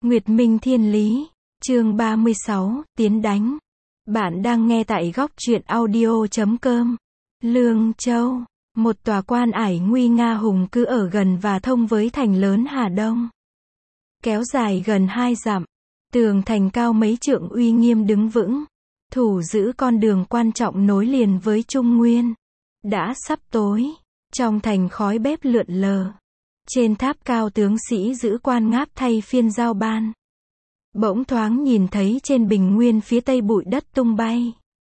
Nguyệt Minh Thiên Lý, chương 36, Tiến đánh. Bạn đang nghe tại góc truyện audio.com. Lương Châu, một tòa quan ải nguy nga hùng cứ ở gần và thông với thành lớn Hà Đông. Kéo dài gần 2 dặm, tường thành cao mấy trượng uy nghiêm đứng vững, thủ giữ con đường quan trọng nối liền với Trung Nguyên. Đã sắp tối, trong thành khói bếp lượn lờ. Trên tháp cao tướng sĩ giữ quan ngáp thay phiên giao ban. Bỗng thoáng nhìn thấy trên bình nguyên phía tây bụi đất tung bay.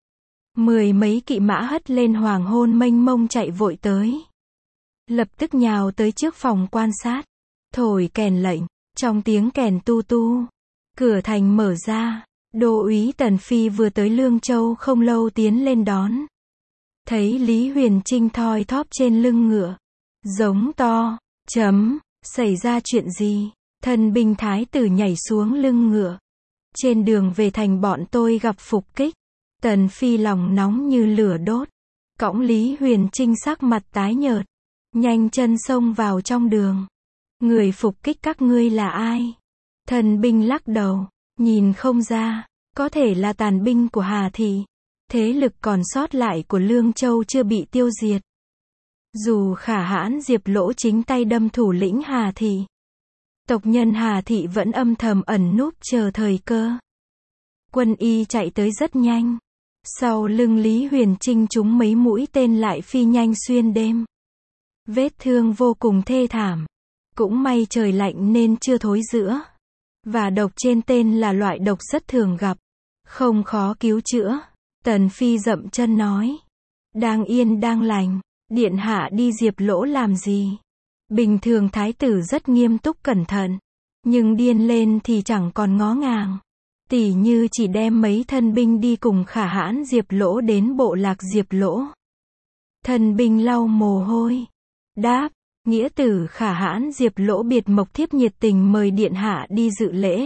10 mấy kỵ mã hất lên hoàng hôn mênh mông chạy vội tới. Lập tức nhào tới trước phòng quan sát. Thổi kèn lệnh, trong tiếng kèn tu tu. Cửa thành mở ra, đô úy Tần Phi vừa tới Lương Châu không lâu tiến lên đón. Thấy Lý Huyền Trinh thoi thóp trên lưng ngựa. Giống to, xảy ra chuyện gì? Thân binh thái tử nhảy xuống lưng ngựa. Trên đường về thành bọn tôi gặp phục kích. Tần Phi lòng nóng như lửa đốt. Cõng Lý Huyền Trinh sắc mặt tái nhợt. Nhanh chân xông vào trong đường. Người phục kích các ngươi là ai? Thần binh lắc đầu, nhìn không ra. Có thể là tàn binh của Hà Thị. Thế lực còn sót lại của Lương Châu chưa bị tiêu diệt. Dù Khả Hãn Diệp Lỗ chính tay đâm thủ lĩnh Hà Thị, tộc nhân Hà Thị vẫn âm thầm ẩn núp chờ thời cơ. Quân y chạy tới rất nhanh. Sau lưng Lý Huyền Trinh trúng mấy mũi tên lại phi nhanh xuyên đêm. Vết thương vô cùng thê thảm. Cũng may trời lạnh nên chưa thối rữa. Và độc trên tên là loại độc rất thường gặp. Không khó cứu chữa. Tần Phi dậm chân nói. Đang yên đang lành. Điện hạ đi Diệp Lỗ làm gì? Bình thường thái tử rất nghiêm túc cẩn thận. Nhưng điên lên thì chẳng còn ngó ngàng. Tỉ như chỉ đem mấy thân binh đi cùng Khả Hãn Diệp Lỗ đến bộ lạc Diệp Lỗ. Thân binh lau mồ hôi. Đáp, nghĩa tử Khả Hãn Diệp Lỗ biệt mộc thiếp nhiệt tình mời điện hạ đi dự lễ.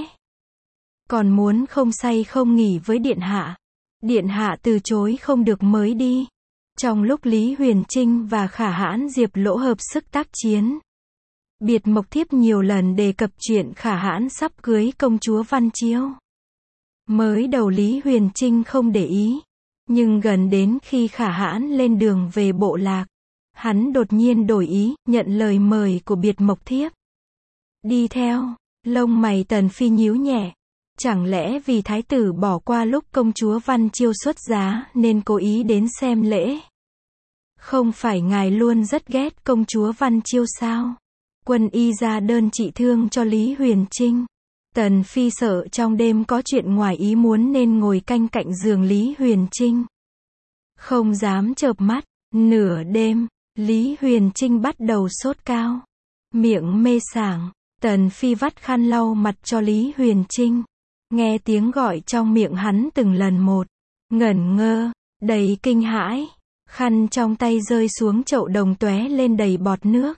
Còn muốn không say không nghỉ với điện hạ. Điện hạ từ chối không được mới đi. Trong lúc Lý Huyền Trinh và Khả Hãn Diệp Lỗ hợp sức tác chiến, biệt mộc thiếp nhiều lần đề cập chuyện Khả Hãn sắp cưới công chúa Văn Chiêu. Mới đầu Lý Huyền Trinh không để ý, nhưng gần đến khi Khả Hãn lên đường về bộ lạc, hắn đột nhiên đổi ý, nhận lời mời của biệt mộc thiếp. Đi theo, lông mày Tần Phi nhíu nhẹ. Chẳng lẽ vì thái tử bỏ qua lúc công chúa Văn Chiêu xuất giá nên cố ý đến xem lễ? Không phải ngài luôn rất ghét công chúa Văn Chiêu sao? Quân y ra đơn trị thương cho Lý Huyền Trinh. Tần Phi sợ trong đêm có chuyện ngoài ý muốn nên ngồi canh cạnh giường Lý Huyền Trinh. Không dám chợp mắt. Nửa đêm, Lý Huyền Trinh bắt đầu sốt cao. Miệng mê sảng. Tần Phi vắt khăn lau mặt cho Lý Huyền Trinh. Nghe tiếng gọi trong miệng hắn từng lần một. Ngẩn ngơ, đầy kinh hãi. Khăn trong tay rơi xuống chậu đồng tóe lên đầy bọt nước.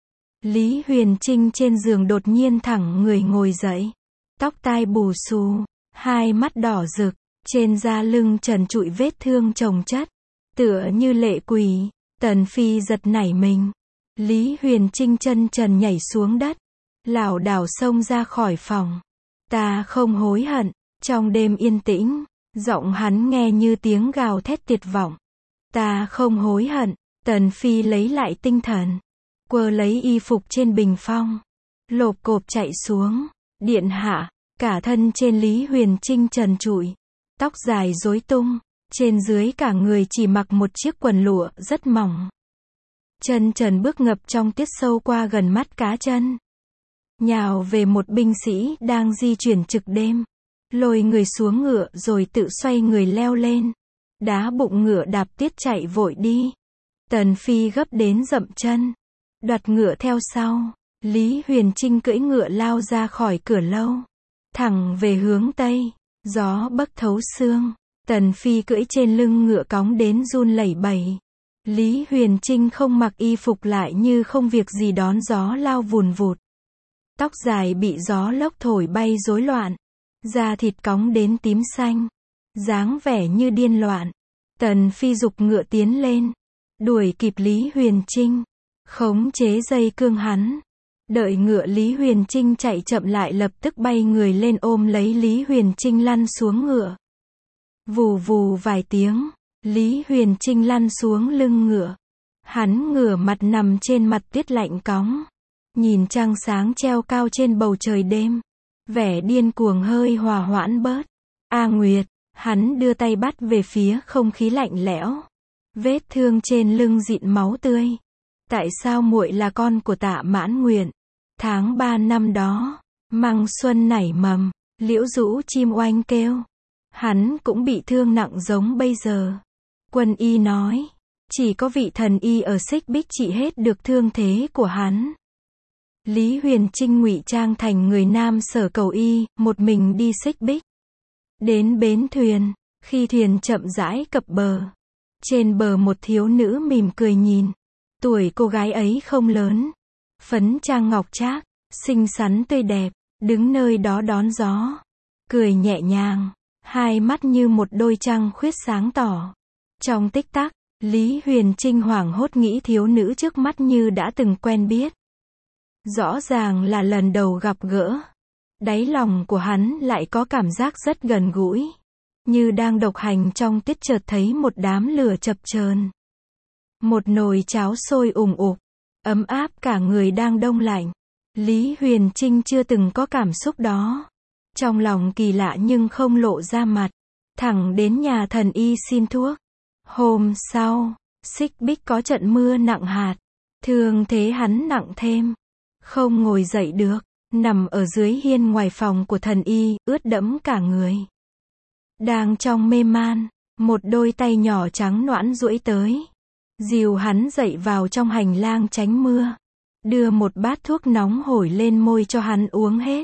Lý Huyền Trinh trên giường đột nhiên thẳng người ngồi dậy. Tóc tai bù xù, hai mắt đỏ rực, trên da lưng trần trụi vết thương chồng chất. Tựa như lệ quỷ. Tần Phi giật nảy mình. Lý Huyền Trinh chân trần nhảy xuống đất. Lảo đảo xông ra khỏi phòng. Ta không hối hận. Trong đêm yên tĩnh, giọng hắn nghe như tiếng gào thét tuyệt vọng. Ta không hối hận. Tần Phi lấy lại tinh thần. Quơ lấy y phục trên bình phong. Lộp cộp chạy xuống. Điện hạ, cả thân trên Lý Huyền Trinh trần trụi. Tóc dài rối tung. Trên dưới cả người chỉ mặc một chiếc quần lụa rất mỏng. Chân trần bước ngập trong tuyết sâu qua gần mắt cá chân. Nhào về một binh sĩ đang di chuyển trực đêm. Lôi người xuống ngựa rồi tự xoay người leo lên. Đá bụng ngựa đạp tiết chạy vội đi. Tần Phi gấp đến dậm chân. Đoạt ngựa theo sau. Lý Huyền Trinh cưỡi ngựa lao ra khỏi cửa lâu. Thẳng về hướng tây. Gió bấc thấu xương. Tần Phi cưỡi trên lưng ngựa cóng đến run lẩy bẩy. Lý Huyền Trinh không mặc y phục lại như không việc gì đón gió lao vùn vụt. Tóc dài bị gió lốc thổi bay rối loạn. Da thịt cóng đến tím xanh. Dáng vẻ như điên loạn. Tần Phi giục ngựa tiến lên. Đuổi kịp Lý Huyền Trinh. Khống chế dây cương hắn. Đợi ngựa Lý Huyền Trinh chạy chậm lại lập tức bay người lên ôm lấy Lý Huyền Trinh lăn xuống ngựa. Vù vù vài tiếng, Lý Huyền Trinh lăn xuống lưng ngựa. Hắn ngửa mặt nằm trên mặt tuyết lạnh cóng. Nhìn trăng sáng treo cao trên bầu trời đêm. Vẻ điên cuồng hơi hòa hoãn bớt. A Nguyệt, hắn đưa tay bắt về phía không khí lạnh lẽo. Vết thương trên lưng dịn máu tươi. Tại sao muội là con của Tạ Mãn Nguyện? Tháng 3 năm đó, măng xuân nảy mầm, liễu rũ chim oanh kêu. Hắn cũng bị thương nặng giống bây giờ. Quân y nói, chỉ có vị thần y ở Xích Bích trị hết được thương thế của hắn. Lý Huyền Trinh ngụy trang thành người nam sở cầu y, một mình đi Xích Bích. Đến bến thuyền, khi thuyền chậm rãi cập bờ. Trên bờ một thiếu nữ mỉm cười nhìn. Tuổi cô gái ấy không lớn. Phấn trang ngọc trác, xinh xắn tươi đẹp, đứng nơi đó đón gió. Cười nhẹ nhàng, hai mắt như một đôi trăng khuyết sáng tỏ. Trong tích tắc, Lý Huyền Trinh hoảng hốt nghĩ thiếu nữ trước mắt như đã từng quen biết. Rõ ràng là lần đầu gặp gỡ. Đáy lòng của hắn lại có cảm giác rất gần gũi. Như đang độc hành trong tiết chợt thấy một đám lửa chập chờn. Một nồi cháo sôi ùng ục, ấm áp cả người đang đông lạnh. Lý Huyền Trinh chưa từng có cảm xúc đó. Trong lòng kỳ lạ nhưng không lộ ra mặt. Thẳng đến nhà thần y xin thuốc. Hôm sau, Xích Bích có trận mưa nặng hạt. Thương thế hắn nặng thêm. Không ngồi dậy được. Nằm ở dưới hiên ngoài phòng của thần y, ướt đẫm cả người. Đang trong mê man, một đôi tay nhỏ trắng nõn duỗi tới. Dìu hắn dậy vào trong hành lang tránh mưa. Đưa một bát thuốc nóng hổi lên môi cho hắn uống hết.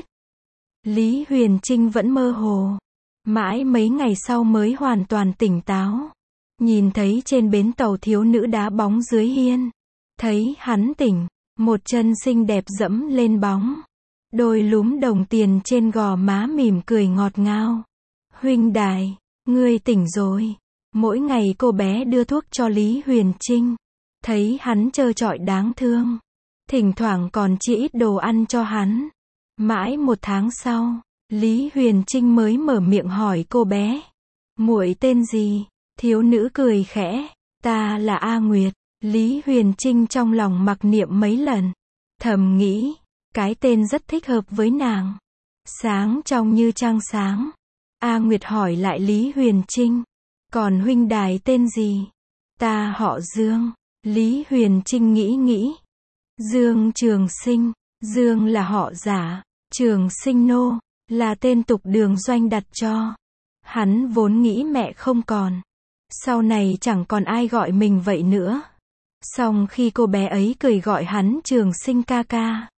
Lý Huyền Trinh vẫn mơ hồ. Mãi mấy ngày sau mới hoàn toàn tỉnh táo. Nhìn thấy trên bến tàu thiếu nữ đá bóng dưới hiên. Thấy hắn tỉnh, một chân xinh đẹp dẫm lên bóng. Đôi lúm đồng tiền trên gò má mỉm cười ngọt ngào. Huynh đài, ngươi tỉnh rồi. Mỗi ngày cô bé đưa thuốc cho Lý Huyền Trinh. Thấy hắn trơ trọi đáng thương. Thỉnh thoảng còn chia ít đồ ăn cho hắn. Mãi một tháng sau, Lý Huyền Trinh mới mở miệng hỏi cô bé. Muội tên gì? Thiếu nữ cười khẽ. Ta là A Nguyệt. Lý Huyền Trinh trong lòng mặc niệm mấy lần. Thầm nghĩ, cái tên rất thích hợp với nàng. Sáng trong như trăng sáng. A Nguyệt hỏi lại Lý Huyền Trinh. Còn huynh đài tên gì? Ta họ Dương. Lý Huyền Trinh nghĩ. Dương Trường Sinh. Dương là họ giả. Trường Sinh nô là tên tục đường doanh đặt cho. Hắn vốn nghĩ mẹ không còn. Sau này chẳng còn ai gọi mình vậy nữa. Song khi cô bé ấy cười gọi hắn Trường Sinh ca ca.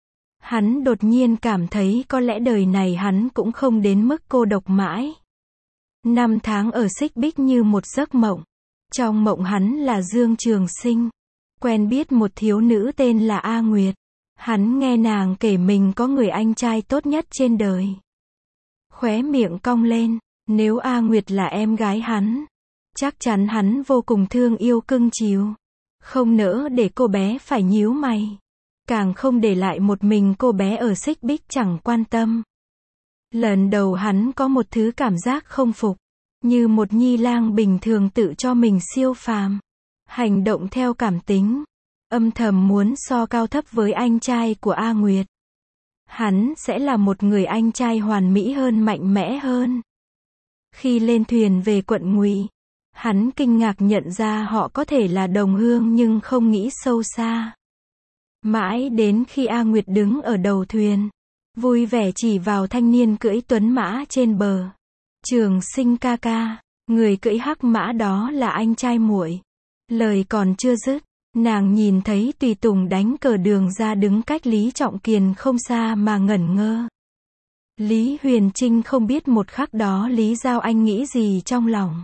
Hắn đột nhiên cảm thấy có lẽ đời này hắn cũng không đến mức cô độc mãi. 5 tháng ở Xích Bích như một giấc mộng. Trong mộng hắn là Dương Trường Sinh. Quen biết một thiếu nữ tên là A Nguyệt. Hắn nghe nàng kể mình có người anh trai tốt nhất trên đời. Khóe miệng cong lên. Nếu A Nguyệt là em gái hắn, chắc chắn hắn vô cùng thương yêu cưng chiều. Không nỡ để cô bé phải nhíu mày. Càng không để lại một mình cô bé ở Xích Bích chẳng quan tâm. Lần đầu hắn có một thứ cảm giác không phục. Như một nhi lang bình thường tự cho mình siêu phàm. Hành động theo cảm tính. Âm thầm muốn so cao thấp với anh trai của A Nguyệt. Hắn sẽ là một người anh trai hoàn mỹ hơn, mạnh mẽ hơn. Khi lên thuyền về quận Ngụy, hắn kinh ngạc nhận ra họ có thể là đồng hương nhưng không nghĩ sâu xa. Mãi đến khi A Nguyệt đứng ở đầu thuyền, vui vẻ chỉ vào thanh niên cưỡi tuấn mã trên bờ. Trường Sinh ca ca, người cưỡi hắc mã đó là anh trai muội. Lời còn chưa dứt, nàng nhìn thấy tùy tùng đánh cờ Đường ra đứng cách Lý Trọng Kiền không xa mà ngẩn ngơ. Lý Huyền Trinh không biết một khắc đó Lý Giao Anh nghĩ gì trong lòng.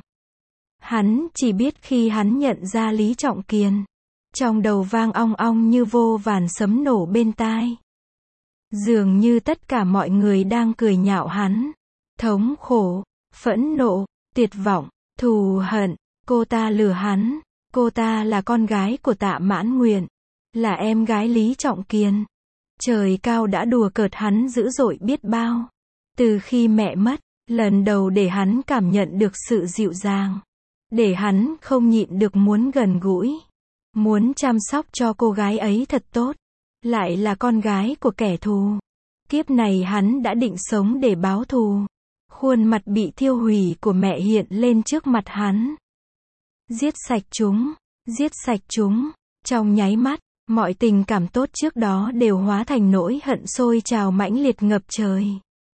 Hắn chỉ biết khi hắn nhận ra Lý Trọng Kiền, trong đầu vang ong ong như vô vàn sấm nổ bên tai. Dường như tất cả mọi người đang cười nhạo hắn. Thống khổ, phẫn nộ, tuyệt vọng, thù hận. Cô ta lừa hắn. Cô ta là con gái của Tạ Mãn Nguyện, là em gái Lý Trọng Kiền. Trời cao đã đùa cợt hắn dữ dội biết bao. Từ khi mẹ mất, lần đầu để hắn cảm nhận được sự dịu dàng. Để hắn không nhịn được muốn gần gũi. Muốn chăm sóc cho cô gái ấy thật tốt. Lại là con gái của kẻ thù. Kiếp này hắn đã định sống để báo thù. Khuôn mặt bị thiêu hủy của mẹ hiện lên trước mặt hắn. Giết sạch chúng, giết sạch chúng. Trong nháy mắt, mọi tình cảm tốt trước đó đều hóa thành nỗi hận sôi trào mãnh liệt ngập trời.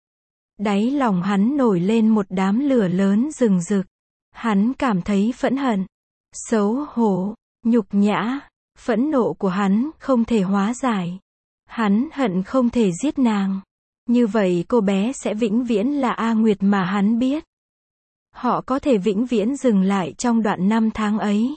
Đáy lòng hắn nổi lên một đám lửa lớn rừng rực. Hắn cảm thấy phẫn hận, xấu hổ, nhục nhã. Phẫn nộ của hắn không thể hóa giải. Hắn hận không thể giết nàng. Như vậy cô bé sẽ vĩnh viễn là A Nguyệt mà hắn biết. Họ có thể vĩnh viễn dừng lại trong đoạn năm tháng ấy.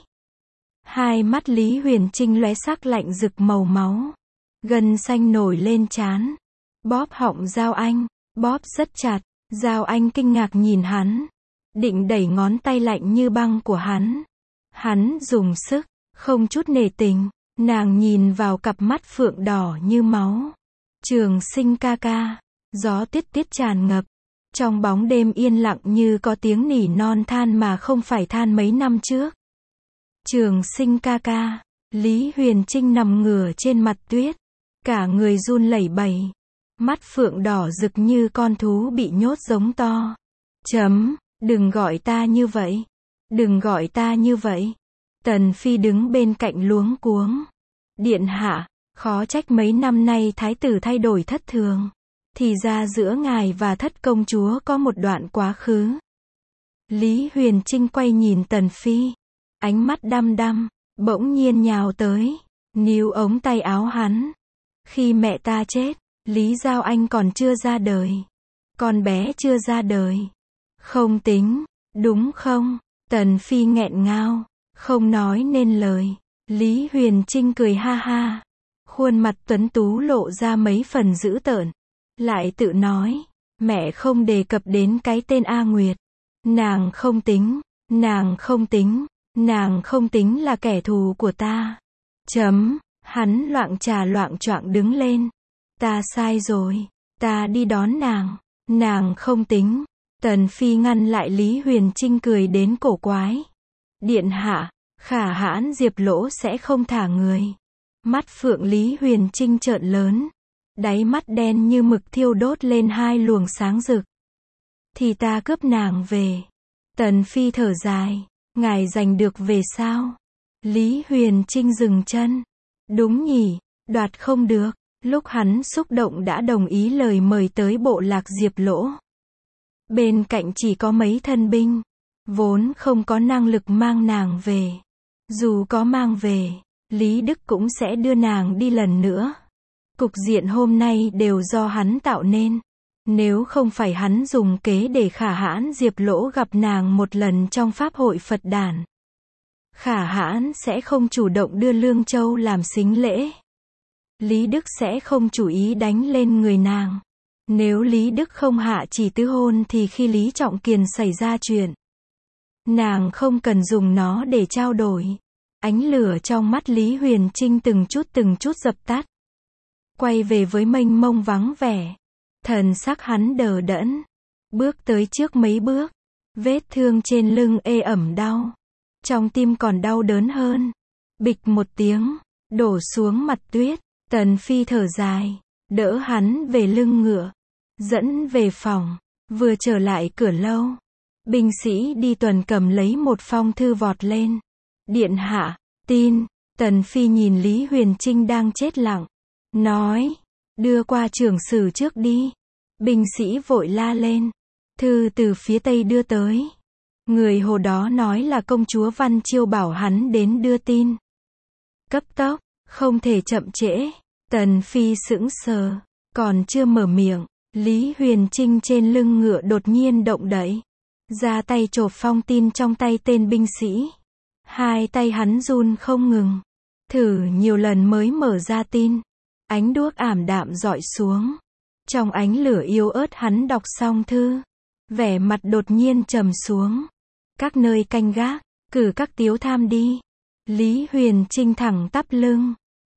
Hai mắt Lý Huyền Trinh lóe sắc lạnh rực màu máu. Gân xanh nổi lên trán. Bóp họng Giao Anh, bóp rất chặt. Giao Anh kinh ngạc nhìn hắn. Định đẩy ngón tay lạnh như băng của hắn. Hắn dùng sức, không chút nể tình. Nàng nhìn vào cặp mắt phượng đỏ như máu. Trường Sinh ca ca. Gió tiết tiết tràn ngập. Trong bóng đêm yên lặng như có tiếng nỉ non than mà không phải than mấy năm trước. Trường Sinh ca ca. Lý Huyền Trinh nằm ngửa trên mặt tuyết. Cả người run lẩy bẩy. Mắt phượng đỏ rực như con thú bị nhốt giống to. Đừng gọi ta như vậy. Đừng gọi ta như vậy. Tần Phi đứng bên cạnh luống cuống. Điện hạ, khó trách mấy năm nay thái tử thay đổi thất thường. Thì ra giữa ngài và thất công chúa có một đoạn quá khứ. Lý Huyền Trinh quay nhìn Tần Phi. Ánh mắt đăm đăm, bỗng nhiên nhào tới. Níu ống tay áo hắn. Khi mẹ ta chết, Lý Giao Anh còn chưa ra đời. Con bé chưa ra đời. Không tính, đúng không? Tần Phi nghẹn ngào, không nói nên lời. Lý Huyền Trinh cười ha ha. Khuôn mặt tuấn tú lộ ra mấy phần dữ tợn. Lại tự nói, mẹ không đề cập đến cái tên A Nguyệt. Nàng không tính, nàng không tính, nàng không tính là kẻ thù của ta. Hắn loạng trà loạng choạng đứng lên. Ta sai rồi, ta đi đón nàng. Nàng không tính. Tần Phi ngăn lại Lý Huyền Trinh cười đến cổ quái. Điện hạ, Khả hãn Diệp Lỗ sẽ không thả người. Mắt phượng Lý Huyền Trinh trợn lớn. Đáy mắt đen như mực thiêu đốt lên hai luồng sáng rực. Thì ta cướp nàng về. Tần Phi thở dài. Ngài giành được về sao? Lý Huyền Trinh dừng chân. Đúng nhỉ, đoạt không được. Lúc hắn xúc động đã đồng ý lời mời tới bộ lạc Diệp Lỗ. Bên cạnh chỉ có mấy thân binh. Vốn không có năng lực mang nàng về. Dù có mang về, Lý Đức cũng sẽ đưa nàng đi lần nữa. Cục diện hôm nay đều do hắn tạo nên. Nếu không phải hắn dùng kế để Khả hãn Diệp Lỗ gặp nàng một lần trong pháp hội Phật đản, Khả hãn sẽ không chủ động đưa Lương Châu làm sính lễ. Lý Đức sẽ không chủ ý đánh lên người nàng. Nếu Lý Đức không hạ chỉ tứ hôn thì khi Lý Trọng Kiền xảy ra chuyện, nàng không cần dùng nó để trao đổi. Ánh lửa trong mắt Lý Huyền Trinh từng chút dập tắt. Quay về với mênh mông vắng vẻ. Thần sắc hắn đờ đẫn. Bước tới trước mấy bước. Vết thương trên lưng ê ẩm đau. Trong tim còn đau đớn hơn. Bịch một tiếng. Đổ xuống mặt tuyết. Tần Phi thở dài. Đỡ hắn về lưng ngựa. Dẫn về phòng. Vừa trở lại cửa lâu. Binh sĩ đi tuần cầm lấy một phong thư vọt lên. Điện hạ, tin. Tần Phi nhìn Lý Huyền Trinh đang chết lặng. Nói. Đưa qua trưởng sử trước đi. Binh sĩ vội la lên. Thư từ phía tây đưa tới. Người hồ đó nói là công chúa Văn Chiêu bảo hắn đến đưa tin. Cấp tốc, không thể chậm trễ. Tần Phi sững sờ. Còn chưa mở miệng. Lý Huyền Trinh trên lưng ngựa đột nhiên động đậy. Ra tay chộp phong tin trong tay tên binh sĩ. Hai tay hắn run không ngừng. Thử nhiều lần mới mở ra tin. Ánh đuốc ảm đạm rọi xuống. Trong ánh lửa yếu ớt hắn đọc xong thư. Vẻ mặt đột nhiên trầm xuống. Các nơi canh gác, cử các tiếu tham đi. Lý Huyền Trinh thẳng tắp lưng.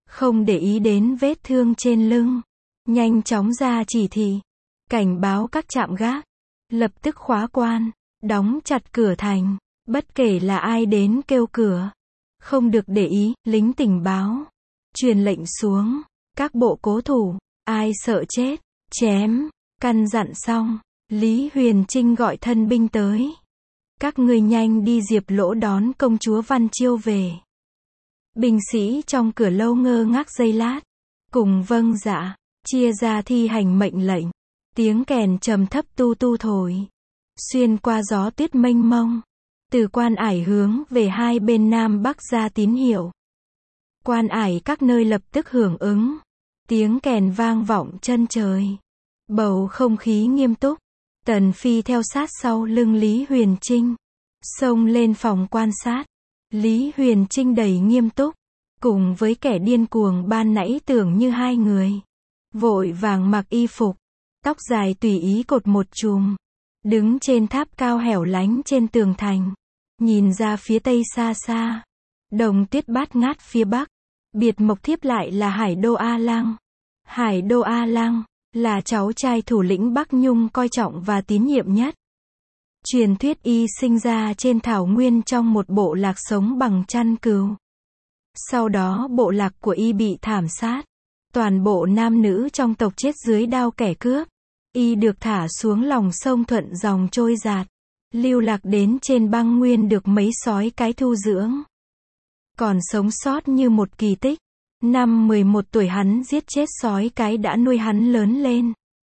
không để ý đến vết thương trên lưng, nhanh chóng ra chỉ thị, cảnh báo các trạm gác, lập tức khóa quan, đóng chặt cửa thành, bất kể là ai đến kêu cửa, không được để ý, lính tình báo, truyền lệnh xuống, các bộ cố thủ, ai sợ chết, chém, căn dặn xong, Lý Huyền Trinh gọi thân binh tới. Các ngươi nhanh đi Diệp Lỗ đón công chúa Văn Chiêu về. Binh sĩ trong cửa lâu ngơ ngác giây lát, cùng vâng dạ, chia ra thi hành mệnh lệnh. Tiếng kèn trầm thấp tu tu thổi, xuyên qua gió tuyết mênh mông, từ quan ải hướng về hai bên nam bắc ra tín hiệu. Quan ải các nơi lập tức hưởng ứng, tiếng kèn vang vọng chân trời. Bầu không khí nghiêm túc, Tần Phi theo sát sau lưng Lý Huyền Trinh, xông lên phòng quan sát. Lý Huyền Trinh đầy nghiêm túc, cùng với kẻ điên cuồng ban nãy tưởng như hai người. Vội vàng mặc y phục, tóc dài tùy ý cột một chùm, đứng trên tháp cao hẻo lánh trên tường thành, nhìn ra phía tây xa xa, đồng tuyết bát ngát phía bắc, biệt mộc thiếp lại là Hải Đô A Lăng. Hải Đô A Lăng là cháu trai thủ lĩnh Bắc Nhung coi trọng và tín nhiệm nhất. Truyền thuyết y sinh ra trên thảo nguyên trong một bộ lạc sống bằng chăn cừu. Sau đó bộ lạc của y bị thảm sát, toàn bộ nam nữ trong tộc chết dưới đao kẻ cướp. Y được thả xuống lòng sông thuận dòng trôi dạt, lưu lạc đến trên băng nguyên được mấy sói cái thu dưỡng. Còn sống sót như một kỳ tích. Năm 11 tuổi hắn giết chết sói cái đã nuôi hắn lớn lên.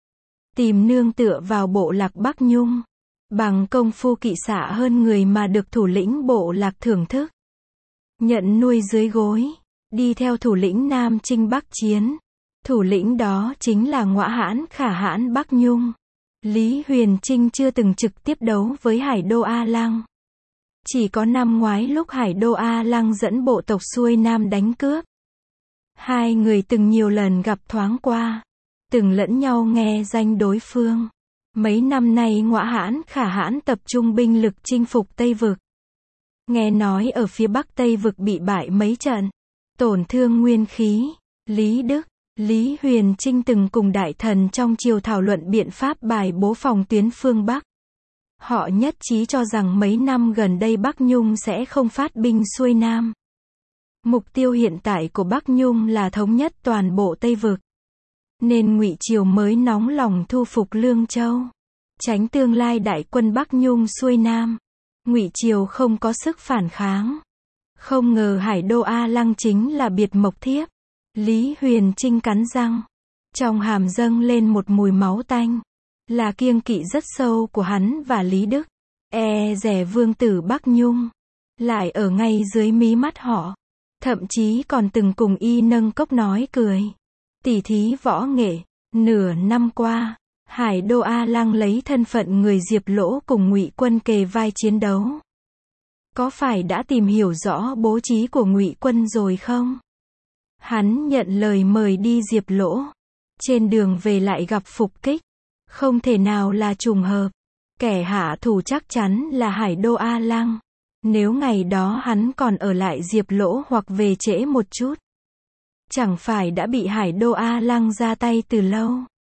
Tìm nương tựa vào bộ lạc Bắc Nhung. Bằng công phu kỵ xạ hơn người mà được thủ lĩnh bộ lạc thưởng thức. Nhận nuôi dưới gối, đi theo thủ lĩnh Nam Chinh Bắc chiến. Thủ lĩnh đó chính là Ngõa Hãn Khả Hãn Bắc Nhung. Lý Huyền Trinh chưa từng trực tiếp đấu với Hải Đô A Lăng. Chỉ có năm ngoái lúc Hải Đô A Lăng dẫn bộ tộc xuôi Nam đánh cướp. Hai người từng nhiều lần gặp thoáng qua, từng lẫn nhau nghe danh đối phương. Mấy năm nay Ngõa Hãn Khả Hãn tập trung binh lực chinh phục Tây Vực. Nghe nói ở phía Bắc Tây Vực bị bại mấy trận, tổn thương nguyên khí. Lý Đức, Lý Huyền Trinh từng cùng đại thần trong triều thảo luận biện pháp bài bố phòng tuyến phương Bắc. Họ nhất trí cho rằng mấy năm gần đây Bắc Nhung sẽ không phát binh xuôi Nam. Mục tiêu hiện tại của Bắc Nhung là thống nhất toàn bộ Tây Vực. Nên Ngụy Triều mới nóng lòng thu phục Lương Châu, tránh tương lai đại quân Bắc Nhung xuôi Nam. Ngụy Triều không có sức phản kháng. Không ngờ Hải Đô A Lăng chính là biệt mộc thiếp. Lý Huyền Trinh cắn răng, trong hàm dâng lên một mùi máu tanh, là kiêng kỵ rất sâu của hắn và Lý Đức. Rẻ vương tử Bắc Nhung, lại ở ngay dưới mí mắt họ. Thậm chí còn từng cùng y nâng cốc nói cười. Tỉ thí võ nghệ, nửa năm qua, Hải Đô A Lăng lấy thân phận người Diệp Lỗ cùng Ngụy Quân kề vai chiến đấu. Có phải đã tìm hiểu rõ bố trí của Ngụy Quân rồi không? Hắn nhận lời mời đi Diệp Lỗ. Trên đường về lại gặp phục kích. Không thể nào là trùng hợp. Kẻ hạ thủ chắc chắn là Hải Đô A Lăng. Nếu ngày đó hắn còn ở lại Diệp Lỗ hoặc về trễ một chút, chẳng phải đã bị Hải Đô A Lăng ra tay từ lâu.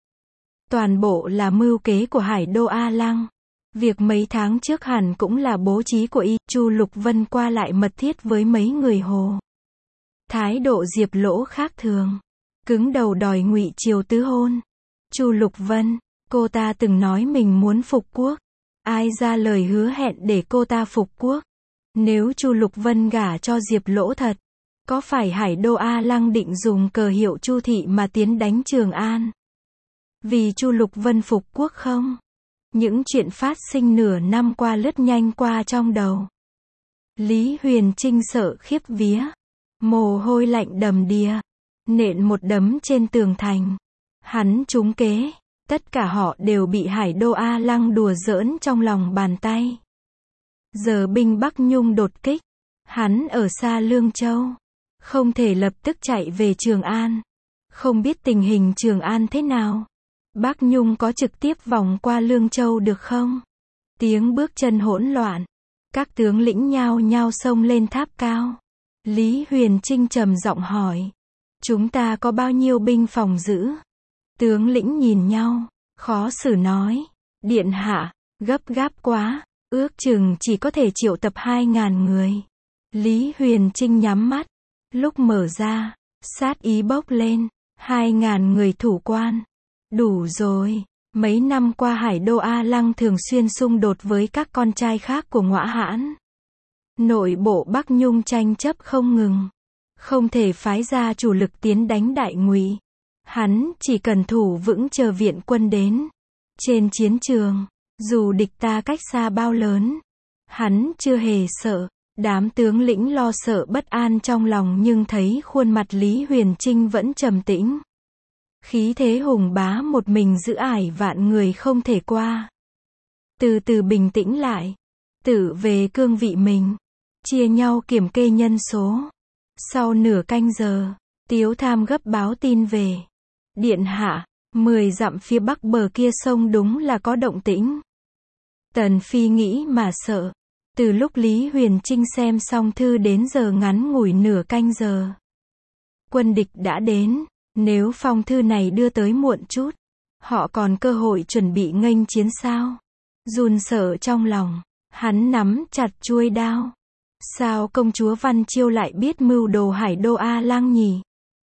Toàn bộ là mưu kế của Hải Đô A Lăng. Việc mấy tháng trước hẳn cũng là bố trí của y. Chu Lục Vân qua lại mật thiết với mấy người Hồ. Thái độ Diệp Lỗ khác thường, cứng đầu đòi Ngụy Triều tứ hôn. Chu Lục Vân, cô ta từng nói mình muốn phục quốc. Ai ra lời hứa hẹn để cô ta phục quốc? Nếu Chu Lục Vân gả cho Diệp Lỗ thật, có phải Hải Đô A Lăng định dùng cờ hiệu Chu thị mà tiến đánh Trường An? Vì Chu Lục Vân phục quốc không? Những chuyện phát sinh nửa năm qua lướt nhanh qua trong đầu. Lý Huyền Trinh sợ khiếp vía, mồ hôi lạnh đầm đìa, nện một đấm trên tường thành. Hắn trúng kế, tất cả họ đều bị Hải Đô A Lăng đùa giỡn trong lòng bàn tay. Giờ binh Bắc Nhung đột kích, hắn ở xa Lương Châu, không thể lập tức chạy về Trường An. Không biết tình hình Trường An thế nào. Bắc Nhung có trực tiếp vòng qua Lương Châu được không? Tiếng bước chân hỗn loạn, các tướng lĩnh nhao nhao xông lên tháp cao. Lý Huyền Trinh trầm giọng hỏi. Chúng ta có bao nhiêu binh phòng giữ? Tướng lĩnh nhìn nhau, khó xử nói. Điện hạ, gấp gáp quá, ước chừng chỉ có thể triệu tập 2.000 người. Lý Huyền Trinh nhắm mắt, lúc mở ra, sát ý bốc lên. 2.000 người thủ quan. Đủ rồi. Mấy năm qua Hải Đô A Lăng thường xuyên xung đột với các con trai khác của Ngõa Hãn. Nội bộ Bắc Nhung tranh chấp không ngừng. Không thể phái ra chủ lực tiến đánh Đại Ngụy. Hắn chỉ cần thủ vững chờ viện quân đến. Trên chiến trường, dù địch ta cách xa bao lớn, hắn chưa hề sợ. Đám tướng lĩnh lo sợ bất an trong lòng nhưng thấy khuôn mặt Lý Huyền Trinh vẫn trầm tĩnh. Khí thế hùng bá một mình giữ ải vạn người không thể qua. Từ từ bình tĩnh lại. Tự về cương vị mình. Chia nhau kiểm kê nhân số. Sau nửa canh giờ, Tiếu Tham gấp báo tin về. Điện hạ, 10 dặm phía bắc bờ kia sông đúng là có động tĩnh. Tần Phi nghĩ mà sợ. Từ lúc Lý Huyền Trinh xem xong thư đến giờ ngắn ngủi nửa canh giờ. Quân địch đã đến, nếu phong thư này đưa tới muộn chút, họ còn cơ hội chuẩn bị nghênh chiến sao? Run sợ trong lòng, hắn nắm chặt chuôi đao. Sao công chúa Văn Chiêu lại biết mưu đồ Hải Đô A Lăng nhỉ?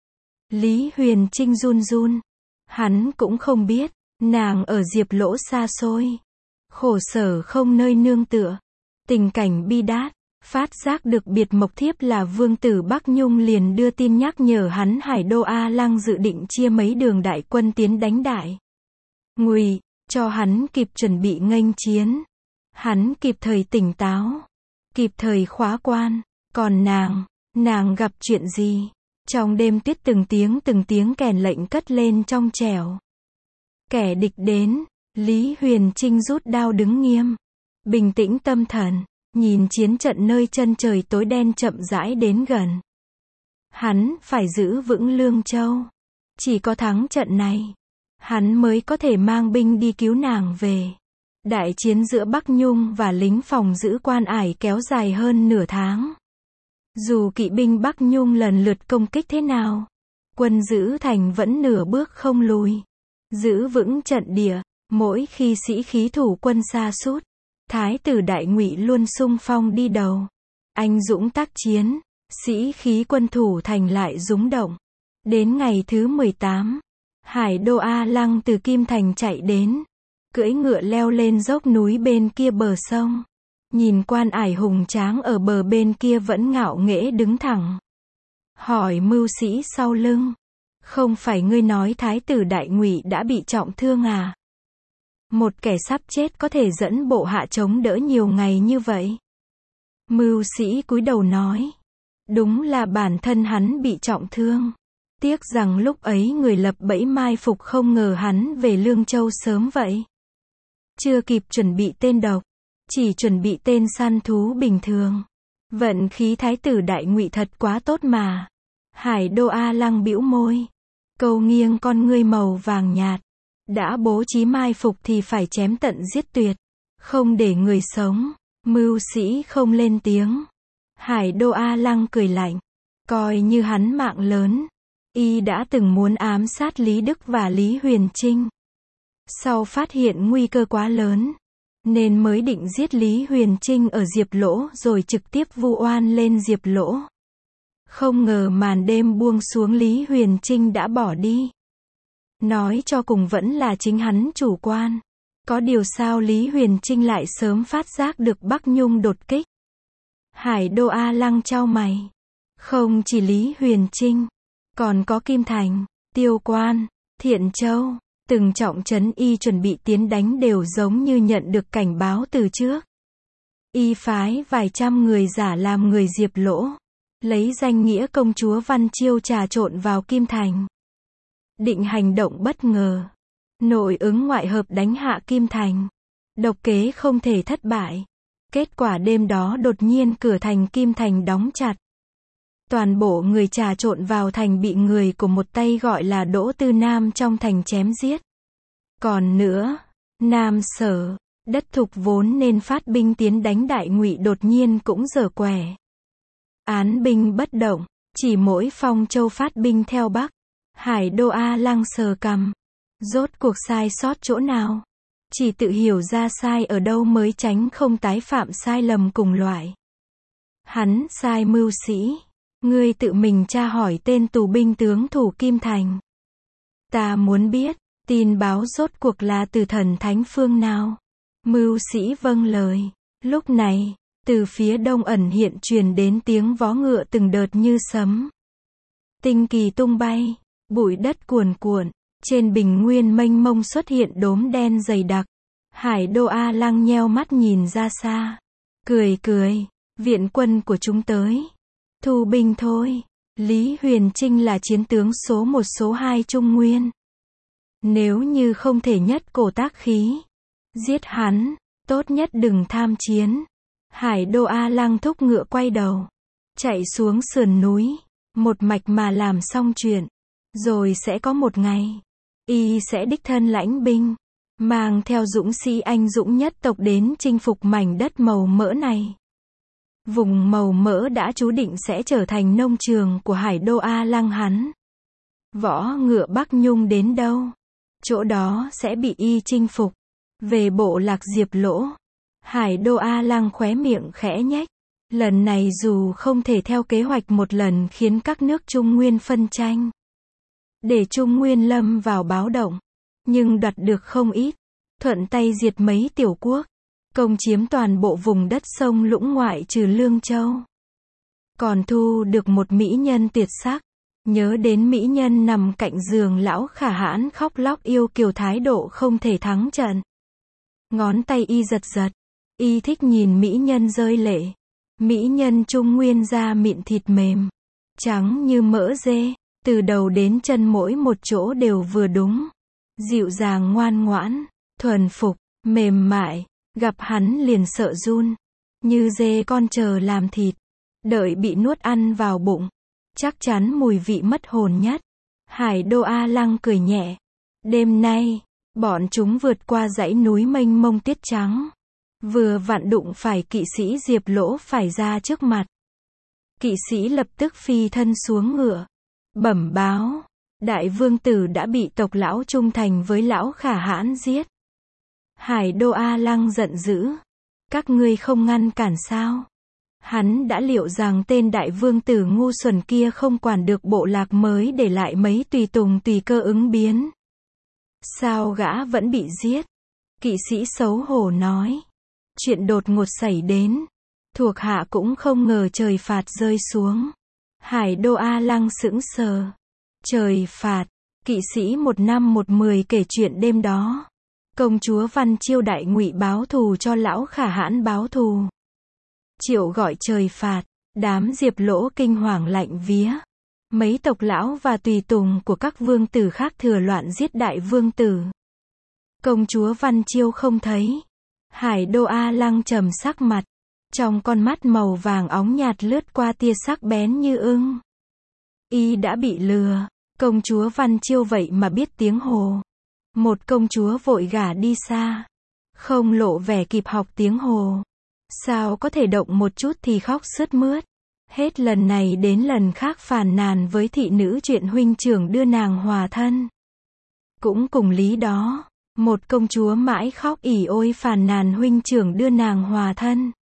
Lý Huyền Trinh run run. Hắn cũng không biết, nàng ở Diệp Lỗ xa xôi. Khổ sở không nơi nương tựa. Tình cảnh bi đát, phát giác được biệt mộc thiếp là vương tử Bắc Nhung liền đưa tin nhắc nhở hắn Hải Đô A Lăng dự định chia mấy đường đại quân tiến đánh Đại Ngụy, cho hắn kịp chuẩn bị nghênh chiến. Hắn kịp thời tỉnh táo, kịp thời khóa quan. Còn nàng gặp chuyện gì? Trong đêm tuyết từng tiếng kèn lệnh cất lên trong trẻo. Kẻ địch đến, Lý Huyền Trinh rút đao đứng nghiêm. Bình tĩnh tâm thần, nhìn chiến trận nơi chân trời tối đen chậm rãi đến gần. Hắn phải giữ vững Lương Châu. Chỉ có thắng trận này, hắn mới có thể mang binh đi cứu nàng về. Đại chiến giữa Bắc Nhung và lính phòng giữ Quan Ải kéo dài hơn nửa tháng. Dù kỵ binh Bắc Nhung lần lượt công kích thế nào, quân giữ thành vẫn nửa bước không lùi. Giữ vững trận địa, mỗi khi sĩ khí thủ quân sa sút, Thái tử Đại Ngụy luôn xung phong đi đầu. Anh dũng tác chiến, sĩ khí quân thủ thành lại rúng động. Đến ngày thứ 18, Hải Đô A Lăng từ Kim Thành chạy đến, cưỡi ngựa leo lên dốc núi bên kia bờ sông. Nhìn Quan Ải hùng tráng ở bờ bên kia vẫn ngạo nghễ đứng thẳng. Hỏi mưu sĩ sau lưng, không phải ngươi nói Thái tử Đại Ngụy đã bị trọng thương à? Một kẻ sắp chết có thể dẫn bộ hạ chống đỡ nhiều ngày như vậy. Mưu sĩ cúi đầu nói, đúng là bản thân hắn bị trọng thương. Tiếc rằng lúc ấy người lập bẫy mai phục không ngờ hắn về Lương Châu sớm vậy. Chưa kịp chuẩn bị tên độc, chỉ chuẩn bị tên săn thú bình thường. Vận khí Thái tử Đại Ngụy thật quá tốt mà. Hải Đô A Lăng bĩu môi, câu nghiêng con ngươi màu vàng nhạt. Đã bố trí mai phục thì phải chém tận giết tuyệt, không để người sống. Mưu sĩ không lên tiếng. Hải Đô A Lăng cười lạnh, coi như hắn mạng lớn. Y đã từng muốn ám sát Lý Đức và Lý Huyền Trinh. Sau phát hiện nguy cơ quá lớn, nên mới định giết Lý Huyền Trinh ở Diệp Lỗ rồi trực tiếp vu oan lên Diệp Lỗ. Không ngờ màn đêm buông xuống Lý Huyền Trinh đã bỏ đi. Nói cho cùng vẫn là chính hắn chủ quan. Có điều sao Lý Huyền Trinh lại sớm phát giác được Bắc Nhung đột kích? Hải Đô A Lăng chau mày. Không chỉ Lý Huyền Trinh, còn có Kim Thành, Tiêu Quan, Thiện Châu, từng trọng trấn y chuẩn bị tiến đánh đều giống như nhận được cảnh báo từ trước. Y phái vài trăm người giả làm người Diệp Lỗ, lấy danh nghĩa công chúa Văn Chiêu trà trộn vào Kim Thành. Định hành động bất ngờ, nội ứng ngoại hợp đánh hạ Kim Thành. Độc kế không thể thất bại. Kết quả đêm đó đột nhiên cửa thành Kim Thành đóng chặt. Toàn bộ người trà trộn vào thành bị người của một tay gọi là Đỗ Tư Nam trong thành chém giết. Còn nữa, Nam Sở, đất thục vốn nên phát binh tiến đánh Đại Ngụy đột nhiên cũng giở quẻ. Án binh bất động, Chỉ mỗi Phong Châu phát binh theo Bắc. Hải Đô A Lăng sờ cằm. Rốt cuộc sai sót chỗ nào? Chỉ tự hiểu ra sai ở đâu mới tránh không tái phạm sai lầm cùng loại. Hắn sai mưu sĩ. Ngươi tự mình tra hỏi tên tù binh tướng thủ Kim Thành. Ta muốn biết, tin báo rốt cuộc là từ thần thánh phương nào? Mưu sĩ vâng lời. Lúc này, từ phía đông ẩn hiện truyền đến tiếng vó ngựa từng đợt như sấm. Tinh kỳ tung bay, bụi đất cuồn cuộn, trên bình nguyên mênh mông xuất hiện đốm đen dày đặc. Hải Đô A Lăng nheo mắt nhìn ra xa. Cười cười, viện quân của chúng tới. Thu binh thôi. Lý Huyền Trinh là chiến tướng số 1 số 2 Trung Nguyên. Nếu như không thể nhất cổ tác khí, giết hắn, tốt nhất đừng tham chiến. Hải Đô A Lăng thúc ngựa quay đầu, chạy xuống sườn núi, một mạch mà làm xong chuyện. Rồi sẽ có một ngày, y sẽ đích thân lãnh binh, mang theo dũng sĩ anh dũng nhất tộc đến chinh phục mảnh đất màu mỡ này. Vùng màu mỡ đã chú định sẽ trở thành nông trường của Hải Đô A Lăng hắn. Võ ngựa Bắc Nhung đến đâu, chỗ đó sẽ bị y chinh phục. Về bộ lạc Diệp Lỗ, Hải Đô A Lăng khóe miệng khẽ nhếch. Lần này dù không thể theo kế hoạch một lần khiến các nước Trung Nguyên phân tranh, để Trung Nguyên lâm vào báo động, nhưng đoạt được không ít, thuận tay diệt mấy tiểu quốc, công chiếm toàn bộ vùng đất sông Lũng ngoại trừ Lương Châu. Còn thu được một mỹ nhân tuyệt sắc, nhớ đến mỹ nhân nằm cạnh giường lão Khả Hãn khóc lóc yêu kiều thái độ không thể thắng trận. Ngón tay y giật giật, y thích nhìn mỹ nhân rơi lệ. Mỹ nhân Trung Nguyên da mịn thịt mềm, trắng như mỡ dê, từ đầu đến chân mỗi một chỗ đều vừa đúng. Dịu dàng ngoan ngoãn, thuần phục, mềm mại, gặp hắn liền sợ run. Như dê con chờ làm thịt, đợi bị nuốt ăn vào bụng, chắc chắn mùi vị mất hồn nhất. Hải Đô A Lăng cười nhẹ. Đêm nay, bọn chúng vượt qua dãy núi mênh mông tuyết trắng. Vừa vặn đụng phải kỵ sĩ Diệp Lỗ phải ra trước mặt. Kỵ sĩ lập tức phi thân xuống ngựa, bẩm báo, đại vương tử đã bị tộc lão trung thành với lão Khả Hãn giết. Hải Đô A Lăng giận dữ. Các ngươi không ngăn cản sao? Hắn đã liệu rằng tên đại vương tử ngu xuẩn kia không quản được bộ lạc mới để lại mấy tùy tùng tùy cơ ứng biến. Sao gã vẫn bị giết? Kỵ sĩ xấu hổ nói. Chuyện đột ngột xảy đến, thuộc hạ cũng không ngờ trời phạt rơi xuống. Hải Đô A Lăng sững sờ. Trời phạt, kỵ sĩ 1/10 kể chuyện đêm đó. Công chúa Văn Chiêu đại ngụy báo thù cho lão Khả Hãn báo thù. Triệu gọi trời phạt, đám Diệp Lỗ kinh hoàng lạnh vía. Mấy tộc lão và tùy tùng của các vương tử khác thừa loạn giết đại vương tử. Công chúa Văn Chiêu không thấy. Hải Đô A Lăng trầm sắc mặt, trong con mắt màu vàng óng nhạt lướt qua tia sắc bén như ưng. Y đã bị lừa, công chúa Văn Chiêu vậy mà biết tiếng Hồ. Một công chúa vội gả đi xa, không lộ vẻ kịp học tiếng Hồ. Sao có thể động một chút thì khóc sướt mướt. Hết lần này đến lần khác phàn nàn với thị nữ chuyện huynh trưởng đưa nàng hòa thân. Cũng cùng lý đó. Một công chúa mãi khóc ỉ ôi phàn nàn huynh trưởng đưa nàng hòa thân.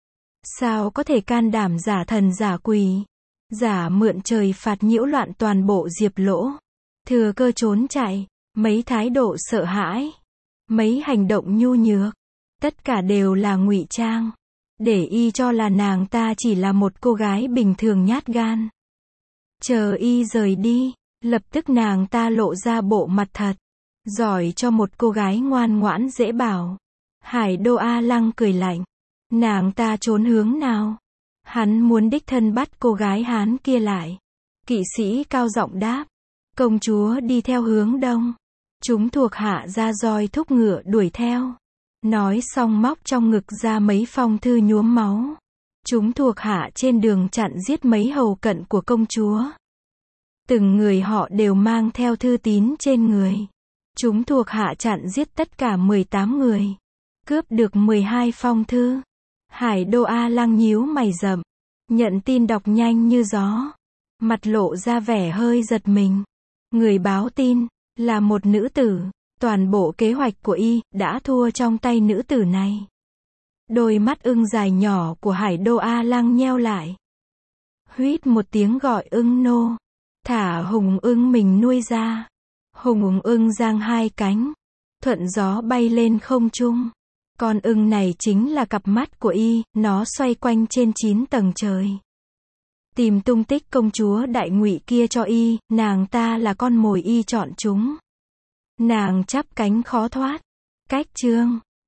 Sao có thể can đảm giả thần giả quỷ, giả mượn trời phạt nhiễu loạn toàn bộ Diệp Lỗ. Thừa cơ trốn chạy, mấy thái độ sợ hãi, mấy hành động nhu nhược, tất cả đều là ngụy trang, để y cho là nàng ta chỉ là một cô gái bình thường nhát gan. Chờ y rời đi, lập tức nàng ta lộ ra bộ mặt thật. Giỏi cho một cô gái ngoan ngoãn dễ bảo. Hải Đô A Lăng cười lạnh. Nàng ta trốn hướng nào? Hắn muốn đích thân bắt cô gái Hán kia lại. Kỵ sĩ cao giọng đáp. Công chúa đi theo hướng đông. Chúng thuộc hạ ra roi thúc ngựa đuổi theo. Nói xong móc trong ngực ra mấy phong thư nhuốm máu. Chúng thuộc hạ trên đường chặn giết mấy hầu cận của công chúa. Từng người họ đều mang theo thư tín trên người. Chúng thuộc hạ chặn giết tất cả 18 người. Cướp được 12 phong thư. Hải Đô A Lăng nhíu mày rậm. Nhận tin đọc nhanh như gió. mặt lộ ra vẻ hơi giật mình. Người báo tin, là một nữ tử, toàn bộ kế hoạch của y, đã thua trong tay nữ tử này. Đôi mắt ưng dài nhỏ của Hải Đô A Lăng nheo lại. Huýt một tiếng gọi ưng nô. Thả hùng ưng mình nuôi ra. Hùng ưng giang hai cánh. Thuận gió bay lên không trung. Con ưng này chính là cặp mắt của y, nó xoay quanh trên 9 tầng trời. Tìm tung tích công chúa Đại Ngụy kia cho y, nàng ta là con mồi y chọn chúng. Nàng chắp cánh khó thoát. Cách chương